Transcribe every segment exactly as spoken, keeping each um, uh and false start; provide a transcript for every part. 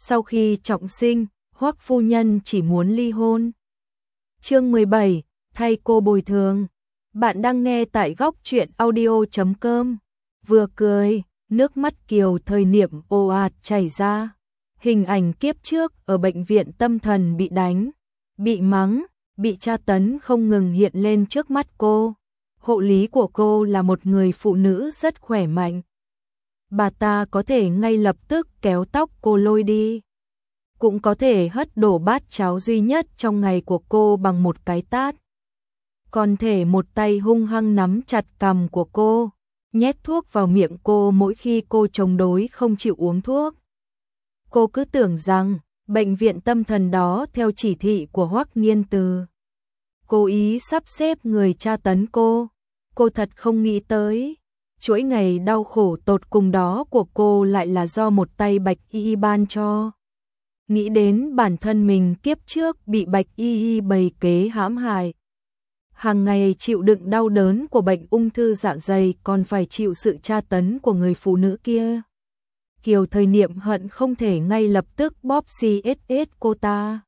Sau khi trọng sinh, Hoắc phu nhân chỉ muốn ly hôn. Chương mười bảy, thay cô bồi thường. Bạn đang nghe tại góc truyện audio chấm com. Vừa cười, nước mắt Kiều Thời Niệm ồ ạt chảy ra. Hình ảnh kiếp trước ở bệnh viện tâm thần bị đánh, bị mắng, bị tra tấn không ngừng hiện lên trước mắt cô. Hộ lý của cô là một người phụ nữ rất khỏe mạnh. Bà ta có thể ngay lập tức kéo tóc cô lôi đi, cũng có thể hất đổ bát cháo duy nhất trong ngày của cô bằng một cái tát. Còn thể một tay hung hăng nắm chặt cằm của cô, nhét thuốc vào miệng cô mỗi khi cô chống đối không chịu uống thuốc. Cô cứ tưởng rằng bệnh viện tâm thần đó theo chỉ thị của Hoắc Nghiên Từ, cố ý sắp xếp người tra tấn cô. Cô thật không nghĩ tới, chuỗi ngày đau khổ tột cùng đó của cô lại là do một tay Bạch Y Y ban cho. Nghĩ đến bản thân mình kiếp trước bị Bạch Y Y bày kế hãm hại, hàng ngày chịu đựng đau đớn của bệnh ung thư dạ dày, còn phải chịu sự tra tấn của người phụ nữ kia. Kiều Thời Niệm hận không thể ngay lập tức bóp xê ét ét cô ta.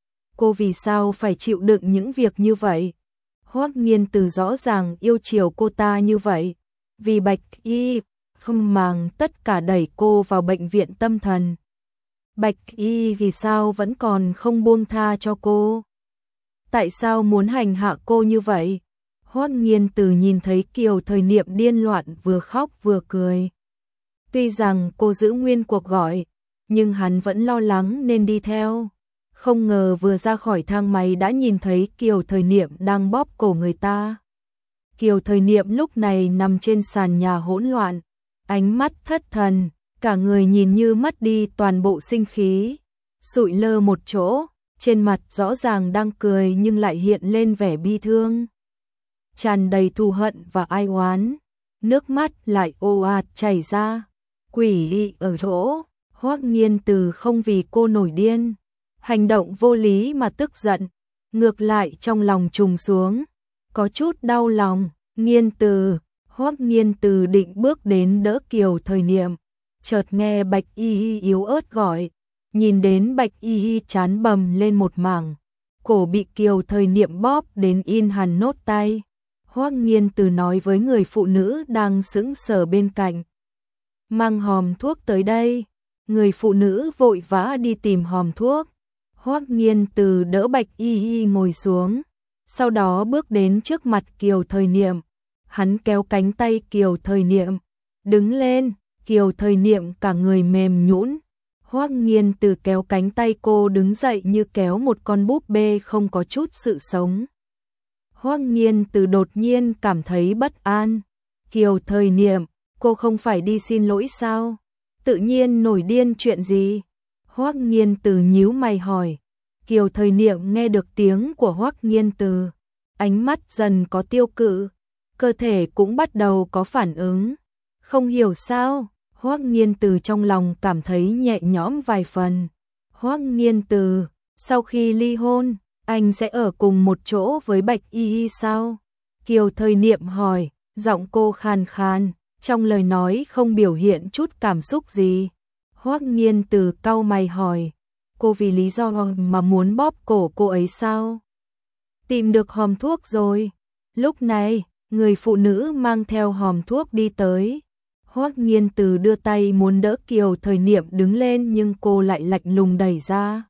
Cô vì sao phải chịu đựng những việc như vậy? Hoắc Nghiên Từ rõ ràng yêu chiều cô ta như vậy, vì Bạch Y không màng tất cả đẩy cô vào bệnh viện tâm thần. Bạch Y vì sao vẫn còn không buông tha cho cô? Tại sao muốn hành hạ cô như vậy? Hoắc Nghiên Từ nhìn thấy Kiều Thời Niệm điên loạn vừa khóc vừa cười. Tuy rằng cô giữ nguyên cuộc gọi, nhưng hắn vẫn lo lắng nên đi theo. Không ngờ vừa ra khỏi thang máy đã nhìn thấy Kiều Thời Niệm đang bóp cổ người ta. Kiều Thời Niệm lúc này nằm trên sàn nhà hỗn loạn, ánh mắt thất thần, cả người nhìn như mất đi toàn bộ sinh khí, sụi lơ một chỗ, trên mặt rõ ràng đang cười nhưng lại hiện lên vẻ bi thương, tràn đầy thù hận và ai oán, nước mắt lại ồ ạt chảy ra. Quỷ ị ở chỗ, Hoắc Nghiên Từ không vì cô nổi điên, hành động vô lý mà tức giận, ngược lại trong lòng trùng xuống, có chút đau lòng. Nghiên Từ, Hoắc Nghiên Từ định bước đến đỡ Kiều Thời Niệm, chợt nghe Bạch Y Y yếu ớt gọi, nhìn đến Bạch Y Y trán bầm lên một mảng, cổ bị Kiều Thời Niệm bóp đến in hẳn nốt tay. Hoắc Nghiên Từ nói với người phụ nữ đang sững sờ bên cạnh, mang hòm thuốc tới đây. Người phụ nữ vội vã đi tìm hòm thuốc. Hoắc Nghiên Từ đỡ Bạch Y Y ngồi xuống, sau đó bước đến trước mặt Kiều Thời Niệm. Hắn kéo cánh tay Kiều Thời Niệm, đứng lên. Kiều Thời Niệm cả người mềm nhũn. Hoắc Nghiên Từ kéo cánh tay cô đứng dậy như kéo một con búp bê không có chút sự sống. Hoắc Nghiên Từ đột nhiên cảm thấy bất an. Kiều Thời Niệm, cô không phải đi xin lỗi sao? Tự nhiên nổi điên chuyện gì? Hoắc Nghiên Từ nhíu mày hỏi. Kiều Thời Niệm nghe được tiếng của Hoắc Nghiên Từ, ánh mắt dần có tiêu cự, cơ thể cũng bắt đầu có phản ứng. Không hiểu sao, Hoắc Nghiên Từ trong lòng cảm thấy nhẹ nhõm vài phần. Hoắc Nghiên Từ, sau khi ly hôn, anh sẽ ở cùng một chỗ với Bạch Y Y sao? Kiều Thời Niệm hỏi, giọng cô khàn khàn, trong lời nói không biểu hiện chút cảm xúc gì. Hoắc Nghiên Từ cau mày hỏi, cô vì lý do mà muốn bóp cổ cô ấy sao? Tìm được hòm thuốc rồi. Lúc này, người phụ nữ mang theo hòm thuốc đi tới. Hoắc Nghiên Từ đưa tay muốn đỡ Kiều Thời Niệm đứng lên nhưng cô lại lạnh lùng đẩy ra.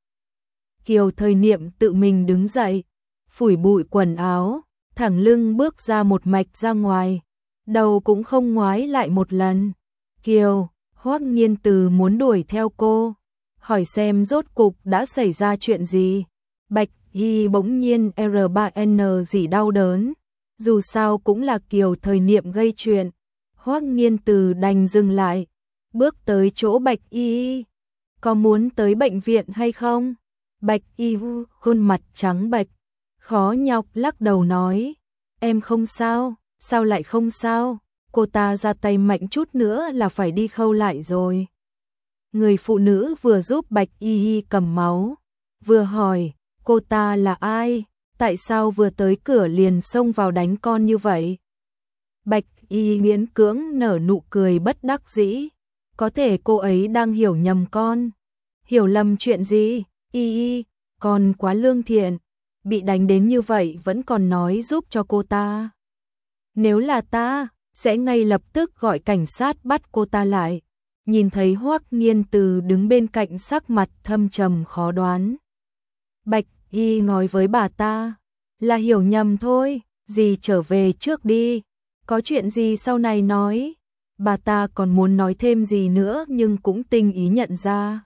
Kiều Thời Niệm tự mình đứng dậy, phủi bụi quần áo, thẳng lưng bước ra một mạch ra ngoài, đầu cũng không ngoái lại một lần. Kiều, Hoắc Nghiên Từ muốn đuổi theo cô, hỏi xem rốt cục đã xảy ra chuyện gì. Bạch Y bỗng nhiên R ba N gì đau đớn, dù sao cũng là Kiều Thời Niệm gây chuyện. Hoắc Nghiên Từ đành dừng lại, bước tới chỗ Bạch Y. Có muốn tới bệnh viện hay không? Bạch Y khuôn mặt trắng bệch, khó nhọc lắc đầu nói, em không sao. Sao lại không sao? Cô ta ra tay mạnh chút nữa là phải đi khâu lại rồi. Người phụ nữ vừa giúp Bạch Y Y cầm máu, vừa hỏi, cô ta là ai? Tại sao vừa tới cửa liền xông vào đánh con như vậy? Bạch Y miễn cưỡng nở nụ cười bất đắc dĩ, có thể cô ấy đang hiểu nhầm con. Hiểu lầm chuyện gì? Y y, còn quá lương thiện, bị đánh đến như vậy vẫn còn nói giúp cho cô ta. Nếu là ta, sẽ ngay lập tức gọi cảnh sát bắt cô ta lại. Nhìn thấy Hoắc Nghiên Từ đứng bên cạnh sắc mặt thâm trầm khó đoán. Bạch Y nói với bà ta, là hiểu nhầm thôi, dì trở về trước đi, có chuyện gì sau này nói. Bà ta còn muốn nói thêm gì nữa nhưng cũng tinh ý nhận ra.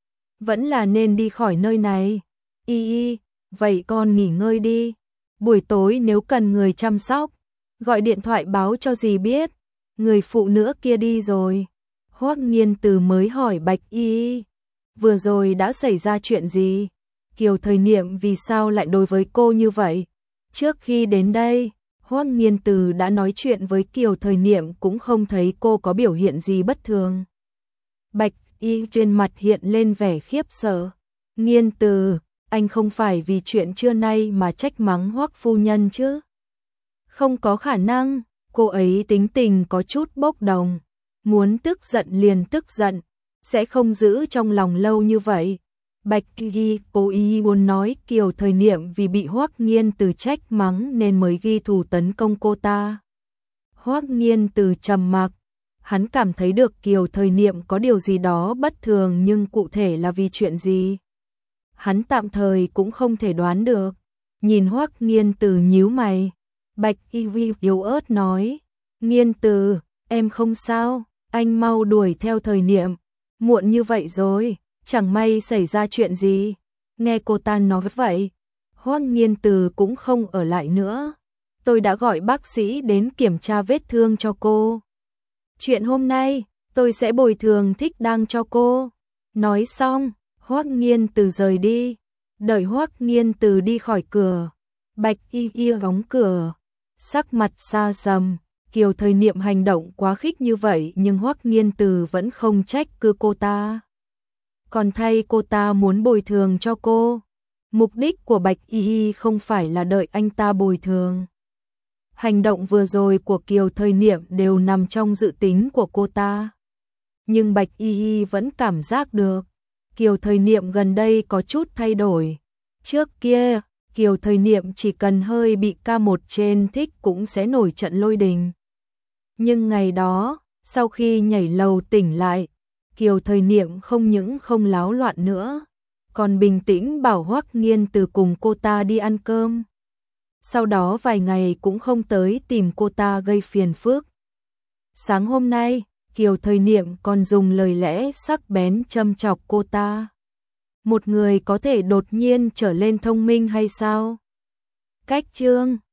Vẫn là nên đi khỏi nơi này. Y y, vậy con nghỉ ngơi đi. Buổi tối nếu cần người chăm sóc, gọi điện thoại báo cho dì biết. Người phụ nữ kia đi rồi. Hoắc Nghiên Từ mới hỏi Bạch Y, vừa rồi đã xảy ra chuyện gì? Kiều Thời Niệm vì sao lại đối với cô như vậy? Trước khi đến đây, Hoắc Nghiên Từ đã nói chuyện với Kiều Thời Niệm cũng không thấy cô có biểu hiện gì bất thường. Bạch Y trên mặt hiện lên vẻ khiếp sợ. Nghiên Từ, anh không phải vì chuyện trưa nay mà trách mắng Hoắc phu nhân chứ? Không có khả năng, cô ấy tính tình có chút bốc đồng, muốn tức giận liền tức giận, sẽ không giữ trong lòng lâu như vậy. Bạch Y cố ý muốn nói Kiều Thời Niệm vì bị Hoắc Nghiên Từ trách mắng nên mới ghi thù tấn công cô ta. Hoắc Nghiên Từ trầm mặc, hắn cảm thấy được Kiều Thời Niệm có điều gì đó bất thường nhưng cụ thể là vì chuyện gì, hắn tạm thời cũng không thể đoán được. Nhìn Hoắc Nghiên Từ nhíu mày, Bạch Y yếu ớt nói, Nghiên Từ, em không sao, anh mau đuổi theo Thời Niệm, muộn như vậy rồi, chẳng may xảy ra chuyện gì. Nghe cô ta nói vậy, Hoắc Nghiên Từ cũng không ở lại nữa. Tôi đã gọi bác sĩ đến kiểm tra vết thương cho cô. Chuyện hôm nay, tôi sẽ bồi thường thích đáng cho cô. Nói xong, Hoắc Nghiên Từ rời đi. Đợi Hoắc Nghiên Từ đi khỏi cửa, Bạch Y Y đóng cửa, sắc mặt xa sầm. Kiều Thời Niệm hành động quá khích như vậy nhưng Hoắc Nghiên Từ vẫn không trách cứ cô ta, còn thay cô ta muốn bồi thường cho cô. Mục đích của Bạch Y Y không phải là đợi anh ta bồi thường. Hành động vừa rồi của Kiều Thời Niệm đều nằm trong dự tính của cô ta. Nhưng Bạch Y Y vẫn cảm giác được Kiều Thời Niệm gần đây có chút thay đổi. Trước kia, Kiều Thời Niệm chỉ cần hơi bị ca một trên thích cũng sẽ nổi trận lôi đình. Nhưng ngày đó, sau khi nhảy lầu tỉnh lại, Kiều Thời Niệm không những không láo loạn nữa, còn bình tĩnh bảo Hoắc Nghiên Từ cùng cô ta đi ăn cơm. Sau đó vài ngày cũng không tới tìm cô ta gây phiền phức. Sáng hôm nay, Kiều Thời Niệm còn dùng lời lẽ sắc bén châm chọc cô ta. Một người có thể đột nhiên trở lên thông minh hay sao? Cách chương